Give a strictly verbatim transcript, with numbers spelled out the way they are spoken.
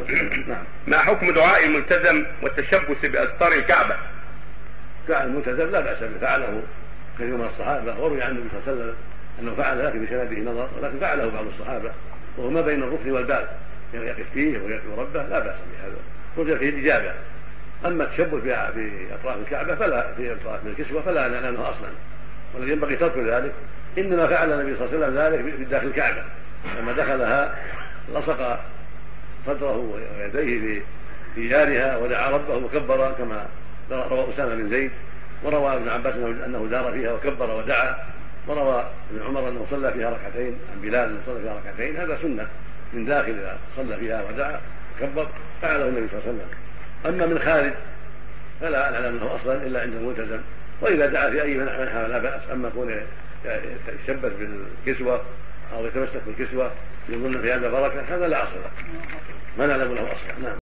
والسلام. نعم. ما حكم دعاء الملتزم والتشبث بأستار الكعبة؟ فعل الملتزم لا بأس به، فعله كثير من الصحابة، وروي عن النبي صلى الله عليه وسلم أنه فعل، لكن بسنده نظر، ولكن فعله بعض الصحابة، وهو ما بين الركن والباب، يعني يقف فيه ويدعو ربه، لا بأس بهذا، رجع فيه الإجابة. أما التشبث بأطراف الكعبة فلا، في أطراف من الكسوة فلا نعلمه أصلا، والذي ينبغي ترك ذلك. إنما فعل النبي صلى الله عليه وسلم ذلك في داخل الكعبة، لما دخلها لصق صدره ويديه في جارها ودعا ربه وكبر، كما روى أسامة بن زيد، وروى ابن عباس أنه دار فيها وكبر ودعا، وروى ابن عمر أنه صلى فيها ركعتين، عن بلال أنه صلى فيها ركعتين. هذا سنة من داخل، إذا صلى فيها ودعا وكبر فعله النبي صلى الله عليه وسلم. أما من خارج فلا نعلم له أصلا إلا عند الملتزم، وإذا دعا في أي منحى لا بأس. أما كونه يتشبث بالكسوة أو يتمسك بالكسوة يظن في هذا بركة، هذا لا أصل له، ما نعلم له أصلا. نعم.